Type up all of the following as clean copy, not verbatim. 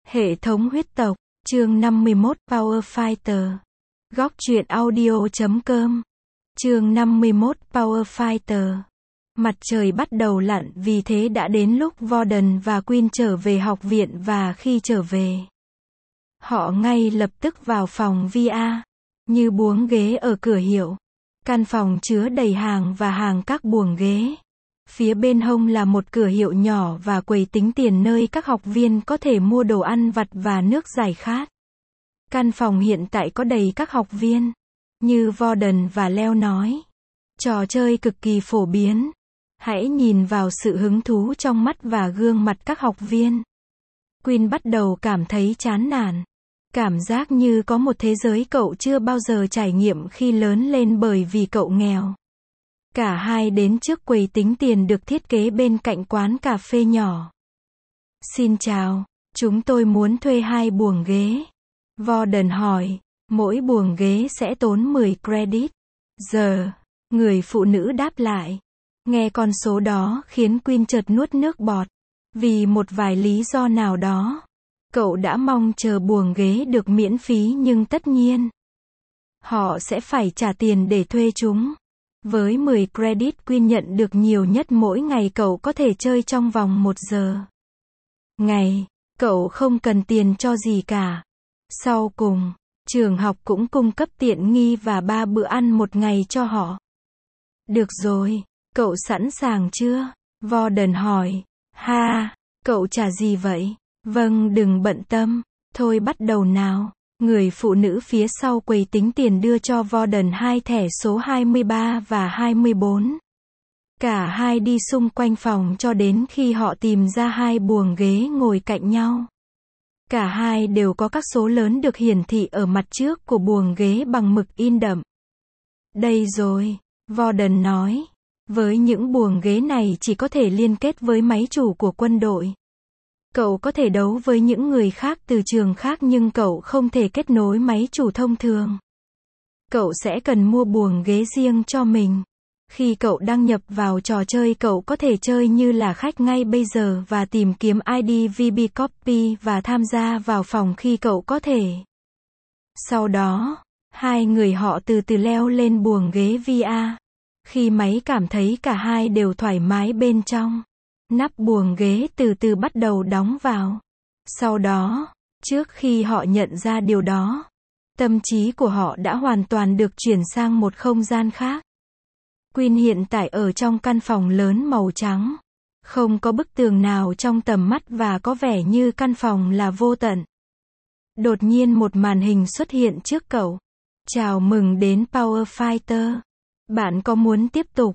Hệ thống huyết tộc, chương 51, Power Fighter. Góc truyện audio.com. Chương 51, Power Fighter. Mặt trời bắt đầu lặn, vì thế đã đến lúc Warden và Queen trở về học viện, và khi trở về, họ ngay lập tức vào phòng VR, như buồng ghế ở cửa hiệu. Căn phòng chứa đầy hàng và hàng các buồng ghế. Phía bên hông là một cửa hiệu nhỏ và quầy tính tiền nơi các học viên có thể mua đồ ăn vặt và nước giải khát. Căn phòng hiện tại có đầy các học viên. Như Warden và Leo nói, trò chơi cực kỳ phổ biến. Hãy nhìn vào sự hứng thú trong mắt và gương mặt các học viên. Queen bắt đầu cảm thấy chán nản. Cảm giác như có một thế giới cậu chưa bao giờ trải nghiệm khi lớn lên bởi vì cậu nghèo. Cả hai đến trước quầy tính tiền được thiết kế bên cạnh quán cà phê nhỏ. Xin chào, chúng tôi muốn thuê 2 buồng ghế. Warden hỏi, mỗi buồng ghế sẽ tốn 10 credit. Giờ, người phụ nữ đáp lại. Nghe con số đó khiến Queen chợt nuốt nước bọt. Vì một vài lý do nào đó, cậu đã mong chờ buồng ghế được miễn phí, nhưng tất nhiên, họ sẽ phải trả tiền để thuê chúng. Với 10 credit, Queen nhận được nhiều nhất mỗi ngày cậu có thể chơi trong vòng 1 giờ. Ngày, cậu không cần tiền cho gì cả. Sau cùng, trường học cũng cung cấp tiện nghi và 3 bữa ăn một ngày cho họ. Được rồi, cậu sẵn sàng chưa? Warden hỏi. Ha, cậu trả gì vậy? Vâng, đừng bận tâm. Thôi bắt đầu nào. Người phụ nữ phía sau quầy tính tiền đưa cho Warden 2 thẻ số 23 và 24. Cả hai đi xung quanh phòng cho đến khi họ tìm ra 2 buồng ghế ngồi cạnh nhau. Cả hai đều có các số lớn được hiển thị ở mặt trước của buồng ghế bằng mực in đậm. Đây rồi, Warden nói. Với những buồng ghế này chỉ có thể liên kết với máy chủ của quân đội. Cậu có thể đấu với những người khác từ trường khác, nhưng cậu không thể kết nối máy chủ thông thường. Cậu sẽ cần mua buồng ghế riêng cho mình. Khi cậu đăng nhập vào trò chơi, cậu có thể chơi như là khách ngay bây giờ và tìm kiếm ID VB Copy và tham gia vào phòng khi cậu có thể. Sau đó, 2 người họ từ từ leo lên buồng ghế VR. Khi máy cảm thấy cả hai đều thoải mái bên trong, nắp buồng ghế từ từ bắt đầu đóng vào. Sau đó, trước khi họ nhận ra điều đó, tâm trí của họ đã hoàn toàn được chuyển sang một không gian khác. Queen hiện tại ở trong căn phòng lớn màu trắng. Không có bức tường nào trong tầm mắt và có vẻ như căn phòng là vô tận. Đột nhiên một màn hình xuất hiện trước cậu. Chào mừng đến Power Fighter. Bạn có muốn tiếp tục?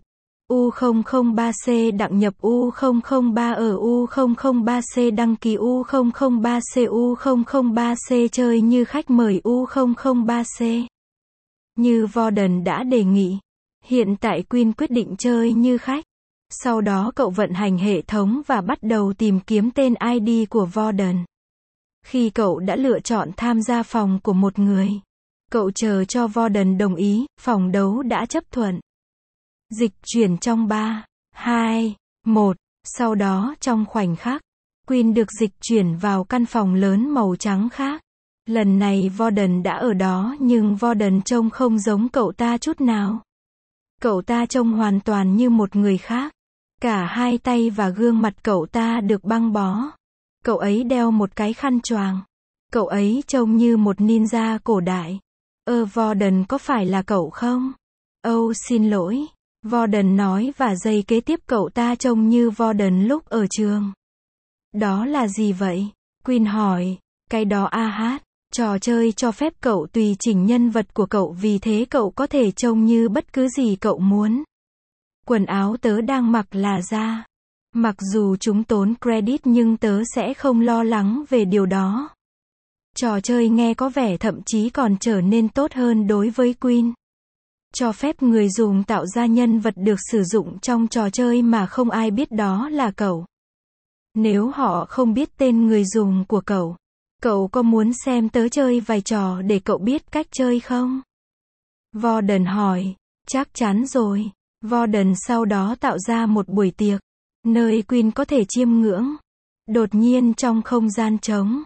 U003C đăng nhập U003 ở U003C đăng ký U003C U003C chơi như khách mời U003C. Như Warden đã đề nghị, hiện tại Queen quyết định chơi như khách. Sau đó cậu vận hành hệ thống và bắt đầu tìm kiếm tên ID của Warden. Khi cậu đã lựa chọn tham gia phòng của một người, cậu chờ cho Warden đồng ý, phòng đấu đã chấp thuận. Dịch chuyển trong 3, 2, 1, sau đó trong khoảnh khắc, Queen được dịch chuyển vào căn phòng lớn màu trắng khác. Lần này Warden đã ở đó, nhưng Warden trông không giống cậu ta chút nào. Cậu ta trông hoàn toàn như một người khác. Cả 2 tay và gương mặt cậu ta được băng bó. Cậu ấy đeo một cái khăn choàng. Cậu ấy trông như một ninja cổ đại. Warden, có phải là cậu không? Xin lỗi. Warden nói, và giây kế tiếp cậu ta trông như Warden lúc ở trường. Đó là gì vậy? Queen hỏi. Cái đó trò chơi cho phép cậu tùy chỉnh nhân vật của cậu, vì thế cậu có thể trông như bất cứ gì cậu muốn. Quần áo tớ đang mặc là da. Mặc dù chúng tốn credit nhưng tớ sẽ không lo lắng về điều đó. Trò chơi nghe có vẻ thậm chí còn trở nên tốt hơn đối với Queen. Cho phép người dùng tạo ra nhân vật được sử dụng trong trò chơi mà không ai biết đó là cậu. Nếu họ không biết tên người dùng của cậu, cậu có muốn xem tớ chơi vài trò để cậu biết cách chơi không? Warden hỏi. Chắc chắn rồi. Warden sau đó tạo ra một buổi tiệc, nơi Queen có thể chiêm ngưỡng. Đột nhiên trong không gian trống,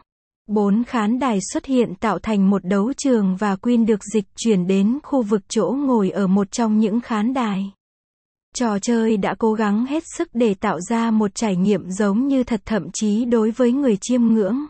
4 khán đài xuất hiện tạo thành một đấu trường và Queen được dịch chuyển đến khu vực chỗ ngồi ở một trong những khán đài. Trò chơi đã cố gắng hết sức để tạo ra một trải nghiệm giống như thật, thậm chí đối với người chiêm ngưỡng.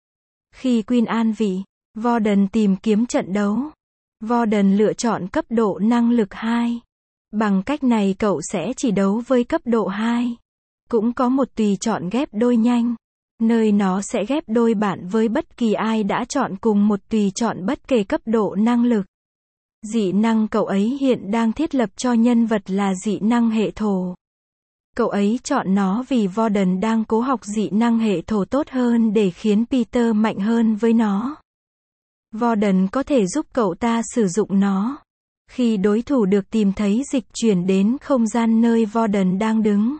Khi Queen an vị, Warden tìm kiếm trận đấu. Warden lựa chọn cấp độ năng lực 2. Bằng cách này cậu sẽ chỉ đấu với cấp độ 2. Cũng có một tùy chọn ghép đôi nhanh, nơi nó sẽ ghép đôi bạn với bất kỳ ai đã chọn cùng một tùy chọn bất kể cấp độ năng lực. Dị năng cậu ấy hiện đang thiết lập cho nhân vật là dị năng hệ thổ. Cậu ấy chọn nó vì Warden đang cố học dị năng hệ thổ tốt hơn để khiến Peter mạnh hơn với nó. Warden có thể giúp cậu ta sử dụng nó. Khi đối thủ được tìm thấy dịch chuyển đến không gian nơi Warden đang đứng.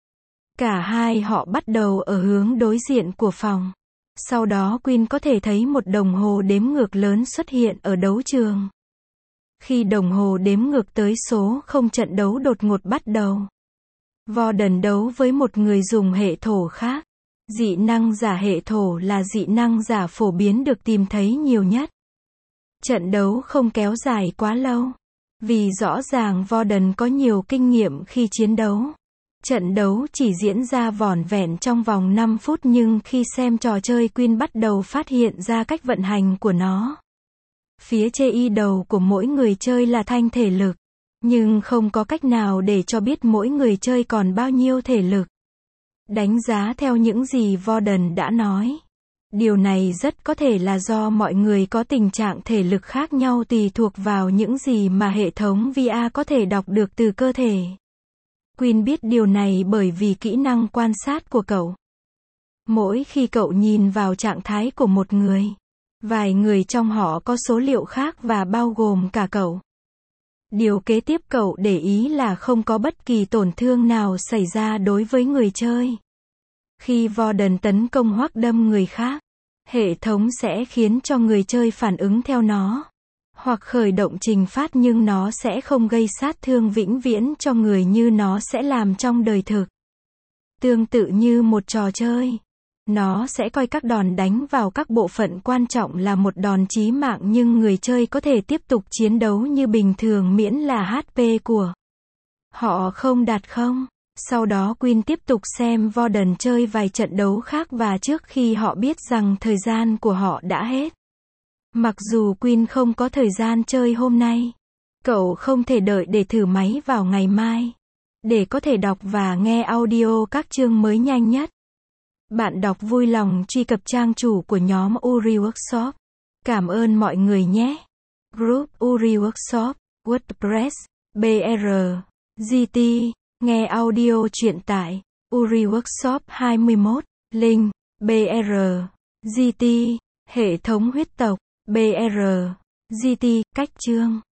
Cả hai họ bắt đầu ở hướng đối diện của phòng. Sau đó Queen có thể thấy một đồng hồ đếm ngược lớn xuất hiện ở đấu trường. Khi đồng hồ đếm ngược tới số 0, trận đấu đột ngột bắt đầu. Warden đấu với một người dùng hệ thổ khác. Dị năng giả hệ thổ là dị năng giả phổ biến được tìm thấy nhiều nhất. Trận đấu không kéo dài quá lâu. Vì rõ ràng Warden có nhiều kinh nghiệm khi chiến đấu. Trận đấu chỉ diễn ra vỏn vẹn trong vòng 5 phút nhưng khi xem trò chơi Queen bắt đầu phát hiện ra cách vận hành của nó. Phía trên đầu của mỗi người chơi là thanh thể lực. Nhưng không có cách nào để cho biết mỗi người chơi còn bao nhiêu thể lực. Đánh giá theo những gì Warden đã nói. Điều này rất có thể là do mọi người có tình trạng thể lực khác nhau tùy thuộc vào những gì mà hệ thống VR có thể đọc được từ cơ thể. Queen biết điều này bởi vì kỹ năng quan sát của cậu. Mỗi khi cậu nhìn vào trạng thái của một người, vài người trong họ có số liệu khác và bao gồm cả cậu. Điều kế tiếp cậu để ý là không có bất kỳ tổn thương nào xảy ra đối với người chơi. Khi Warden tấn công hoặc đâm người khác, hệ thống sẽ khiến cho người chơi phản ứng theo nó, hoặc khởi động trình phát nhưng nó sẽ không gây sát thương vĩnh viễn cho người như nó sẽ làm trong đời thực. Tương tự như một trò chơi, nó sẽ coi các đòn đánh vào các bộ phận quan trọng là một đòn chí mạng nhưng người chơi có thể tiếp tục chiến đấu như bình thường miễn là HP của họ không đạt không. Sau đó Queen tiếp tục xem Warden chơi vài trận đấu khác và trước khi họ biết rằng thời gian của họ đã hết. Mặc dù Queen không có thời gian chơi hôm nay, cậu không thể đợi để thử máy vào ngày mai, để có thể đọc và nghe audio các chương mới nhanh nhất. Bạn đọc vui lòng truy cập trang chủ của nhóm Uri Workshop. Cảm ơn mọi người nhé. Group Uri Workshop, WordPress, BR, GT. Nghe audio truyện tại Uri Workshop 21. Link, BR, GT. Hệ thống huyết tộc, BR, GT. Cách chương.